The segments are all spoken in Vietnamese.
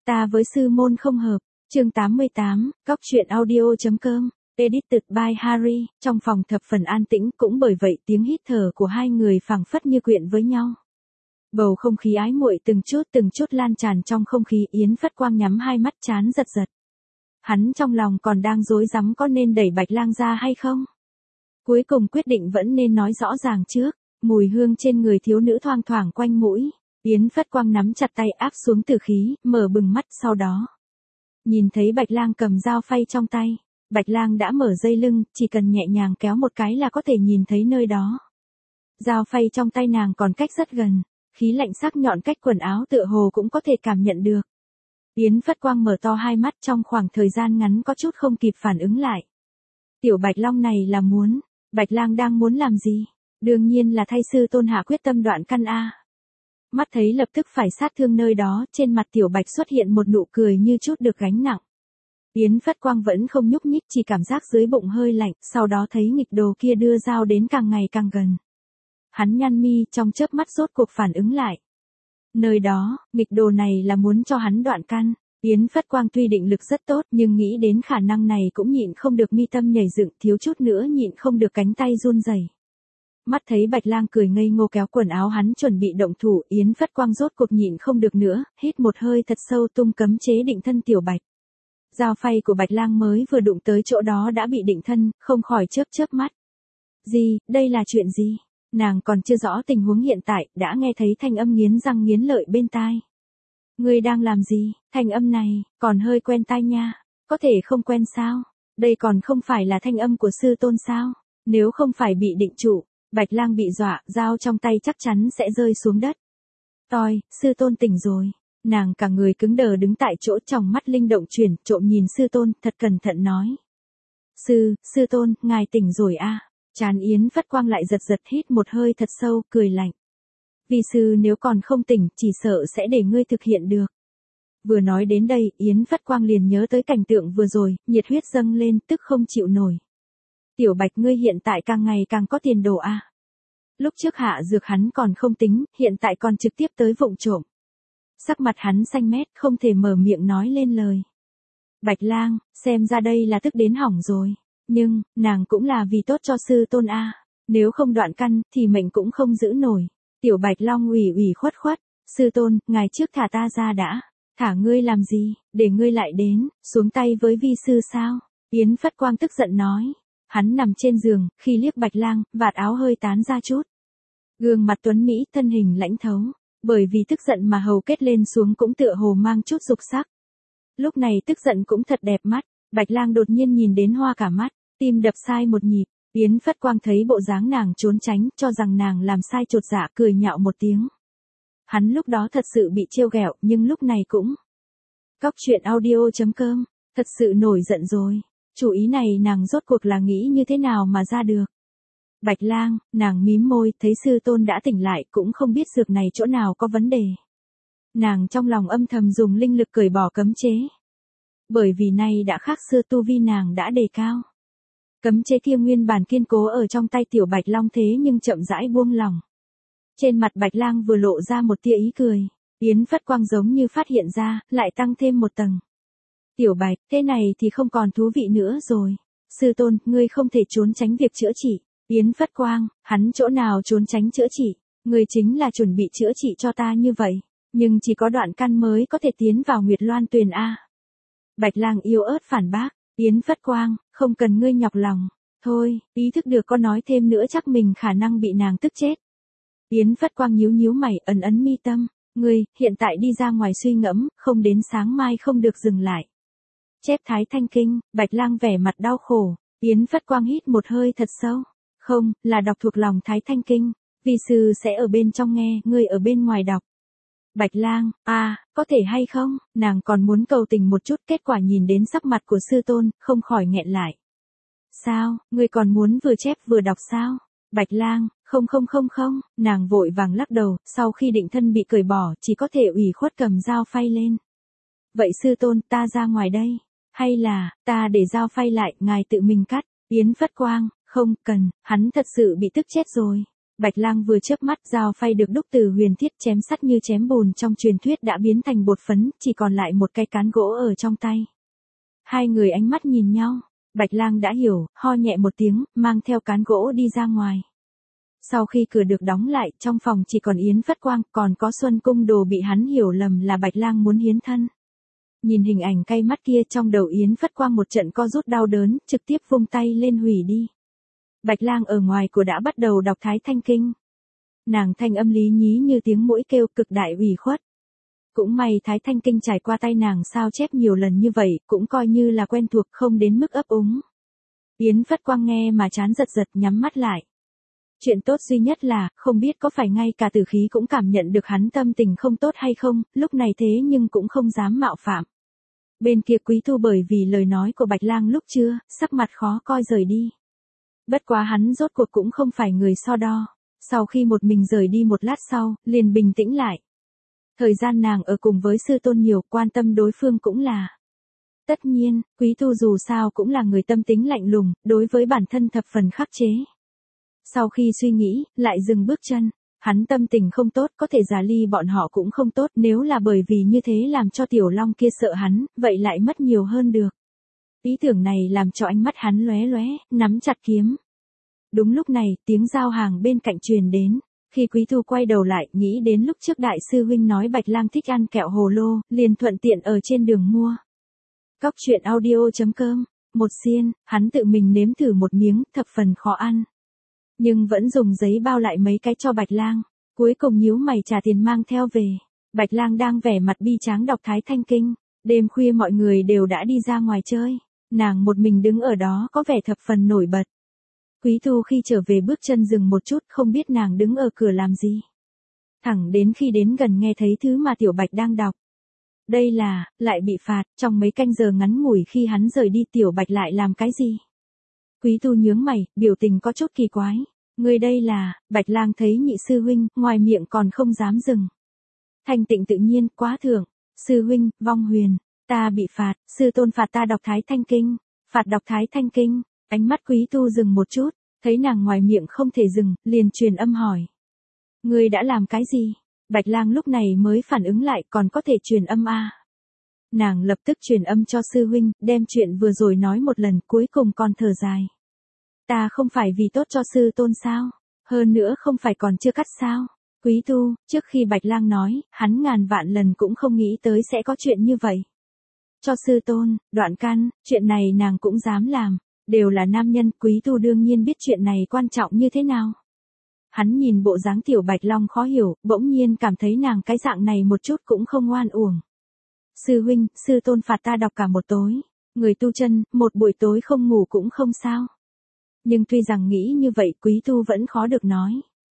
Ta với sư môn không hợp. Chương 88, Cóc truyện audio.com. Edited by Harry. Trong phòng thập phần an tĩnh, cũng bởi vậy tiếng hít thở của hai người phảng phất như quyện với nhau. Bầu không khí ái muội từng chút lan tràn trong không khí. Yến Phất Quang nhắm hai mắt chán giật giật. Hắn trong lòng còn đang rối rắm có nên đẩy Bạch Lang ra hay không. Cuối cùng quyết định vẫn nên nói rõ ràng trước. Mùi hương trên người thiếu nữ thoang thoảng quanh mũi. Yến Phất Quang nắm chặt tay áp xuống tử khí, mở bừng mắt sau đó. Nhìn thấy Bạch Lang cầm dao phay trong tay. Bạch Lang đã mở dây lưng, chỉ cần nhẹ nhàng kéo một cái là có thể nhìn thấy nơi đó. Dao phay trong tay nàng còn cách rất gần. Khí lạnh sắc nhọn cách quần áo tựa hồ cũng có thể cảm nhận được. Yến Phất Quang mở to hai mắt trong khoảng thời gian ngắn có chút không kịp phản ứng lại. Tiểu Bạch Long này là muốn, Bạch Lang đang muốn làm gì? Đương nhiên là thay sư tôn hạ quyết tâm đoạn căn a. Mắt thấy lập tức phải sát thương nơi đó, trên mặt Tiểu Bạch xuất hiện một nụ cười như chút được gánh nặng. Yến Phất Quang vẫn không nhúc nhích, chỉ cảm giác dưới bụng hơi lạnh, sau đó thấy nghịch đồ kia đưa dao đến càng ngày càng gần. Hắn nhăn mi, trong chớp mắt rốt cuộc phản ứng lại. Nơi đó, nghịch đồ này là muốn cho hắn đoạn căn. Yến Phất Quang tuy định lực rất tốt nhưng nghĩ đến khả năng này cũng nhịn không được mi tâm nhảy dựng, thiếu chút nữa nhịn không được cánh tay run rẩy. Mắt thấy Bạch Lang cười ngây ngô kéo quần áo hắn chuẩn bị động thủ, Yến Phất Quang rốt cuộc nhịn không được nữa, hít một hơi thật sâu tung cấm chế định thân Tiểu Bạch. Dao phay của Bạch Lang mới vừa đụng tới chỗ đó đã bị định thân, không khỏi chớp mắt. Gì, đây là chuyện gì? Nàng còn chưa rõ tình huống hiện tại, đã nghe thấy thanh âm nghiến răng nghiến lợi bên tai. Ngươi đang làm gì? Thanh âm này, còn hơi quen tai nha. Có thể không quen sao? Đây còn không phải là thanh âm của sư tôn sao? Nếu không phải bị định trụ, Bạch Lang bị dọa, dao trong tay chắc chắn sẽ rơi xuống đất. Toi, sư tôn tỉnh rồi. Nàng cả người cứng đờ đứng tại chỗ, trong mắt linh động chuyển, trộm nhìn sư tôn, thật cẩn thận nói. Sư tôn, ngài tỉnh rồi a. Trán Yến Phất Quang lại giật hít một hơi thật sâu, cười lạnh. Vi sư nếu còn không tỉnh, chỉ sợ sẽ để ngươi thực hiện được. Vừa nói đến đây, Yến Phất Quang liền nhớ tới cảnh tượng vừa rồi, nhiệt huyết dâng lên, tức không chịu nổi. Tiểu Bạch ngươi hiện tại càng ngày càng có tiền đồ a. Lúc trước hạ dược hắn còn không tính, hiện tại còn trực tiếp tới vụng trộm. Sắc mặt hắn xanh mét, không thể mở miệng nói lên lời. Bạch Lang, xem ra đây là tức đến hỏng rồi. Nhưng, nàng cũng là vì tốt cho sư tôn a. Nếu không đoạn căn, thì mệnh cũng không giữ nổi. Tiểu Bạch Long ủy khuất. Sư tôn, ngài trước thả ta ra đã. Thả ngươi làm gì, để ngươi lại đến, xuống tay với vi sư sao? Yến Phất Quang tức giận nói. Hắn nằm trên giường, khi liếc Bạch Lang, vạt áo hơi tán ra chút. Gương mặt tuấn Mỹ, thân hình lãnh thấu. Bởi vì tức giận mà hầu kết lên xuống cũng tựa hồ mang chút dục sắc. Lúc này tức giận cũng thật đẹp mắt. Bạch Lang đột nhiên nhìn đến hoa cả mắt, tim đập sai một nhịp. Yến Phất Quang thấy bộ dáng nàng trốn tránh, cho rằng nàng làm sai chột dạ, cười nhạo một tiếng. Hắn lúc đó thật sự bị trêu ghẹo, nhưng lúc này cũng. Cóc truyện audio.com, thật sự nổi giận rồi. Chủ ý này nàng rốt cuộc là nghĩ như thế nào mà ra được. Bạch Lang, nàng mím môi, thấy sư tôn đã tỉnh lại, cũng không biết dược này chỗ nào có vấn đề. Nàng trong lòng âm thầm dùng linh lực cởi bỏ cấm chế. Bởi vì nay đã khác xưa, tu vi nàng đã đề cao. Cấm chế kia nguyên bản kiên cố ở trong tay Tiểu Bạch Long thế nhưng chậm rãi buông lỏng. Trên mặt Bạch Lang vừa lộ ra một tia ý cười. Yến Phất Quang giống như phát hiện ra, lại tăng thêm một tầng. Tiểu Bạch, thế này thì không còn thú vị nữa rồi. Sư tôn, ngươi không thể trốn tránh việc chữa trị. Yến Phất Quang, hắn chỗ nào trốn tránh chữa trị. Ngươi chính là chuẩn bị chữa trị cho ta như vậy. Nhưng chỉ có đoạn căn mới có thể tiến vào Nguyệt Loan Tuyền a. Bạch Lang yếu ớt phản bác. Yến Phất Quang, không cần ngươi nhọc lòng. Thôi, ý thức được có nói thêm nữa chắc mình khả năng bị nàng tức chết. Yến Phất Quang nhíu mày, ấn mi tâm. Ngươi, hiện tại đi ra ngoài suy ngẫm, không đến sáng mai không được dừng lại. Chép Thái Thanh Kinh. Bạch Lang vẻ mặt đau khổ. Yến Phất Quang hít một hơi thật sâu. Không, là đọc thuộc lòng Thái Thanh Kinh. Vi sư sẽ ở bên trong nghe, ngươi ở bên ngoài đọc. Bạch Lang, có thể hay không? Nàng còn muốn cầu tình một chút, kết quả nhìn đến sắc mặt của sư tôn, không khỏi nghẹn lại. Sao, ngươi còn muốn vừa chép vừa đọc sao? Bạch Lang, không, nàng vội vàng lắc đầu, sau khi định thân bị cởi bỏ, chỉ có thể ủy khuất cầm dao phay lên. Vậy sư tôn, ta ra ngoài đây. Hay là, ta để dao phay lại, ngài tự mình cắt. Yến Phất Quang, không cần, hắn thật sự bị tức chết rồi. Bạch Lang vừa chớp mắt, dao phay được đúc từ huyền thiết chém sắt như chém bùn trong truyền thuyết đã biến thành bột phấn, chỉ còn lại một cái cán gỗ ở trong tay. Hai người ánh mắt nhìn nhau, Bạch Lang đã hiểu, ho nhẹ một tiếng, mang theo cán gỗ đi ra ngoài. Sau khi cửa được đóng lại, trong phòng chỉ còn Yến Phất Quang, còn có Xuân Cung Đồ bị hắn hiểu lầm là Bạch Lang muốn hiến thân. Nhìn hình ảnh cay mắt kia, trong đầu Yến Phất Quang một trận co rút đau đớn, trực tiếp vung tay lên hủy đi. Bạch Lang ở ngoài của đã bắt đầu đọc Thái Thanh Kinh. Nàng thanh âm lý nhí như tiếng muỗi kêu, cực đại ủy khuất. Cũng may Thái Thanh Kinh trải qua tay nàng sao chép nhiều lần như vậy, cũng coi như là quen thuộc, không đến mức ấp úng. Yến Phất Quang nghe mà trán giật giật, nhắm mắt lại. Chuyện tốt duy nhất là, không biết có phải ngay cả Tử Khí cũng cảm nhận được hắn tâm tình không tốt hay không, lúc này thế nhưng cũng không dám mạo phạm. Bên kia Quý Thu bởi vì lời nói của Bạch Lang lúc trưa, sắc mặt khó coi rời đi. Bất quá hắn rốt cuộc cũng không phải người so đo. Sau khi một mình rời đi một lát sau, liền bình tĩnh lại. Thời gian nàng ở cùng với sư tôn nhiều, quan tâm đối phương cũng là. Tất nhiên, Quý Thu dù sao cũng là người tâm tính lạnh lùng, đối với bản thân thập phần khắc chế. Sau khi suy nghĩ, lại dừng bước chân. Hắn tâm tình không tốt, có thể giả ly bọn họ cũng không tốt, nếu là bởi vì như thế làm cho Tiểu Long kia sợ hắn, vậy lại mất nhiều hơn được. Ý tưởng này làm cho ánh mắt hắn lóe lóe, nắm chặt kiếm. Đúng lúc này, tiếng giao hàng bên cạnh truyền đến. Khi Quý Thu quay đầu lại, nghĩ đến lúc trước đại sư huynh nói Bạch Lang thích ăn kẹo hồ lô, liền thuận tiện ở trên đường mua. Cóc truyện audio.com, một xiên, hắn tự mình nếm thử một miếng, thập phần khó ăn. Nhưng vẫn dùng giấy bao lại mấy cái cho Bạch Lang, cuối cùng nhíu mày trả tiền mang theo về. Bạch Lang đang vẻ mặt bi tráng đọc Thái Thanh Kinh, đêm khuya mọi người đều đã đi ra ngoài chơi, nàng một mình đứng ở đó có vẻ thập phần nổi bật. Quý Thu khi trở về bước chân dừng một chút, không biết nàng đứng ở cửa làm gì. Thẳng đến khi đến gần nghe thấy thứ mà Tiểu Bạch đang đọc. Đây là, lại bị phạt, trong mấy canh giờ ngắn ngủi khi hắn rời đi Tiểu Bạch lại làm cái gì? Quý Thu nhướng mày, biểu tình có chút kỳ quái. Người đây là, Bạch Lang thấy nhị sư huynh, ngoài miệng còn không dám dừng. Thanh Tịnh tự nhiên, quá thượng. Sư huynh, Vong Huyền, ta bị phạt, sư tôn phạt ta đọc Thái Thanh Kinh. Phạt đọc Thái Thanh Kinh, ánh mắt Quý Thu dừng một chút, thấy nàng ngoài miệng không thể dừng, liền truyền âm hỏi. Ngươi đã làm cái gì? Bạch Lang lúc này mới phản ứng lại, còn có thể truyền âm à. Nàng lập tức truyền âm cho sư huynh, đem chuyện vừa rồi nói một lần, cuối cùng còn thở dài. Ta không phải vì tốt cho sư tôn sao? Hơn nữa không phải còn chưa cắt sao? Quý Thu, trước khi Bạch Lang nói, hắn ngàn vạn lần cũng không nghĩ tới sẽ có chuyện như vậy. Cho sư tôn, đoạn căn, chuyện này nàng cũng dám làm. Đều là nam nhân, Quý Thu đương nhiên biết chuyện này quan trọng như thế nào. Hắn nhìn bộ dáng Tiểu Bạch Long khó hiểu, bỗng nhiên cảm thấy nàng cái dạng này một chút cũng không ngoan uổng. Sư huynh, sư tôn phạt ta đọc cả một tối. Người tu chân, một buổi tối không ngủ cũng không sao. Nhưng tuy rằng nghĩ như vậy, Quý Thu vẫn khó được nói.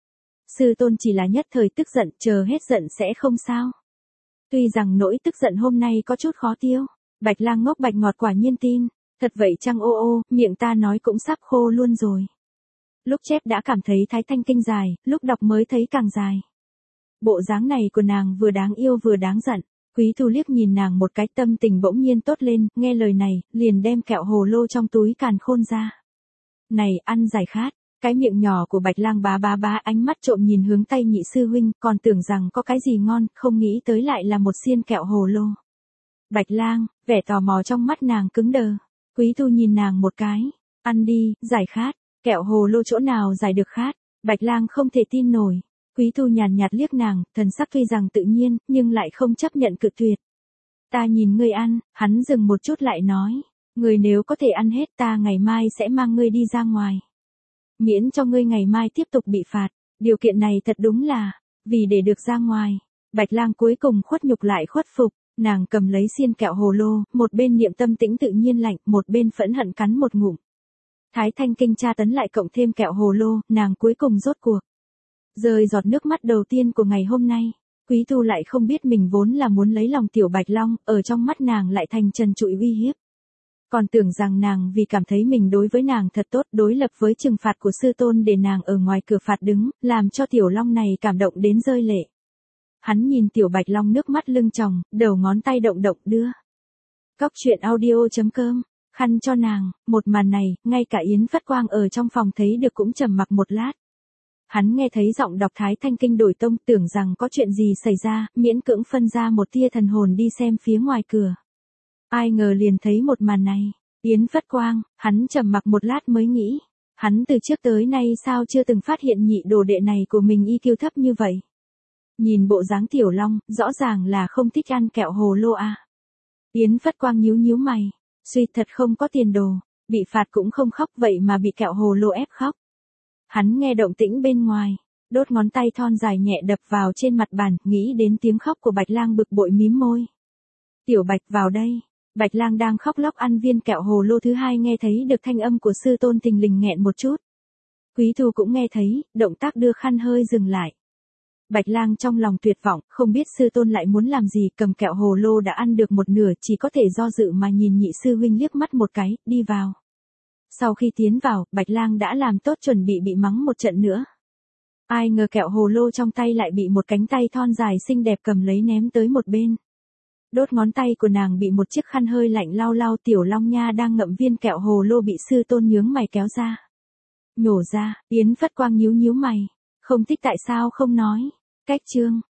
Sư tôn chỉ là nhất thời tức giận, chờ hết giận sẽ không sao. Tuy rằng nỗi tức giận hôm nay có chút khó tiêu. Bạch Lang ngốc bạch ngọt quả nhiên tin. Thật vậy chăng ô ô, miệng ta nói cũng sắp khô luôn rồi. Lúc chép đã cảm thấy Thái Thanh Kinh dài, lúc đọc mới thấy càng dài. Bộ dáng này của nàng vừa đáng yêu vừa đáng giận. Quý Thu liếc nhìn nàng một cái, tâm tình bỗng nhiên tốt lên, nghe lời này, liền đem kẹo hồ lô trong túi càn khôn ra. Này, ăn giải khát. Cái miệng nhỏ của Bạch Lang bá ánh mắt trộm nhìn hướng tay nhị sư huynh, còn tưởng rằng có cái gì ngon, không nghĩ tới lại là một xiên kẹo hồ lô. Bạch Lang, vẻ tò mò trong mắt nàng cứng đờ. Quý Thu nhìn nàng một cái, ăn đi, giải khát, kẹo hồ lô chỗ nào giải được khát, Bạch Lang không thể tin nổi. Quý Thu nhàn nhạt liếc nàng, thần sắc tuy rằng tự nhiên, nhưng lại không chấp nhận cự tuyệt. Ta nhìn ngươi ăn, hắn dừng một chút lại nói, ngươi nếu có thể ăn hết ta ngày mai sẽ mang ngươi đi ra ngoài. Miễn cho ngươi ngày mai tiếp tục bị phạt, điều kiện này thật đúng là, vì để được ra ngoài. Bạch Lang cuối cùng khuất nhục lại khuất phục. Nàng cầm lấy xiên kẹo hồ lô, một bên niệm tâm tĩnh tự nhiên lạnh, một bên phẫn hận cắn một ngụm. Thái Thanh Kinh tra tấn lại cộng thêm kẹo hồ lô, nàng cuối cùng rốt cuộc rơi giọt nước mắt đầu tiên của ngày hôm nay. Quý Thu lại không biết mình vốn là muốn lấy lòng Tiểu Bạch Long, ở trong mắt nàng lại thành trần trụi uy hiếp. Còn tưởng rằng nàng vì cảm thấy mình đối với nàng thật tốt, đối lập với trừng phạt của sư tôn để nàng ở ngoài cửa phạt đứng, làm cho Tiểu Long này cảm động đến rơi lệ. Hắn nhìn Tiểu Bạch Long nước mắt lưng tròng, đầu ngón tay động động đưa. Cóc truyện audio.com, khăn cho nàng, một màn này, ngay cả Yến Phất Quang ở trong phòng thấy được cũng trầm mặc một lát. Hắn nghe thấy giọng đọc Thái Thanh Kinh đổi tông, tưởng rằng có chuyện gì xảy ra, miễn cưỡng phân ra một tia thần hồn đi xem phía ngoài cửa. Ai ngờ liền thấy một màn này, Yến Phất Quang, hắn trầm mặc một lát mới nghĩ, hắn từ trước tới nay sao chưa từng phát hiện nhị đồ đệ này của mình IQ thấp như vậy. Nhìn bộ dáng Tiểu Long, rõ ràng là không thích ăn kẹo hồ lô à. Yến Phất Quang nhíu nhíu mày, suy thật không có tiền đồ, bị phạt cũng không khóc vậy mà bị kẹo hồ lô ép khóc. Hắn nghe động tĩnh bên ngoài, đốt ngón tay thon dài nhẹ đập vào trên mặt bàn, nghĩ đến tiếng khóc của Bạch Lang bực bội mím môi. Tiểu Bạch vào đây. Bạch Lang đang khóc lóc ăn viên kẹo hồ lô thứ hai nghe thấy được thanh âm của sư tôn thình lình nghẹn một chút. Quý Thu cũng nghe thấy, động tác đưa khăn hơi dừng lại. Bạch Lang trong lòng tuyệt vọng, không biết sư tôn lại muốn làm gì, cầm kẹo hồ lô đã ăn được một nửa, chỉ có thể do dự mà nhìn nhị sư huynh liếc mắt một cái, đi vào. Sau khi tiến vào, Bạch Lang đã làm tốt chuẩn bị mắng một trận nữa. Ai ngờ kẹo hồ lô trong tay lại bị một cánh tay thon dài xinh đẹp cầm lấy ném tới một bên. Đốt ngón tay của nàng bị một chiếc khăn hơi lạnh lau lau. Tiểu Long Nha đang ngậm viên kẹo hồ lô bị sư tôn nhướng mày kéo ra. Nhổ ra, Yến Phất Quang nhíu nhíu mày, không thích tại sao không nói. Cách chương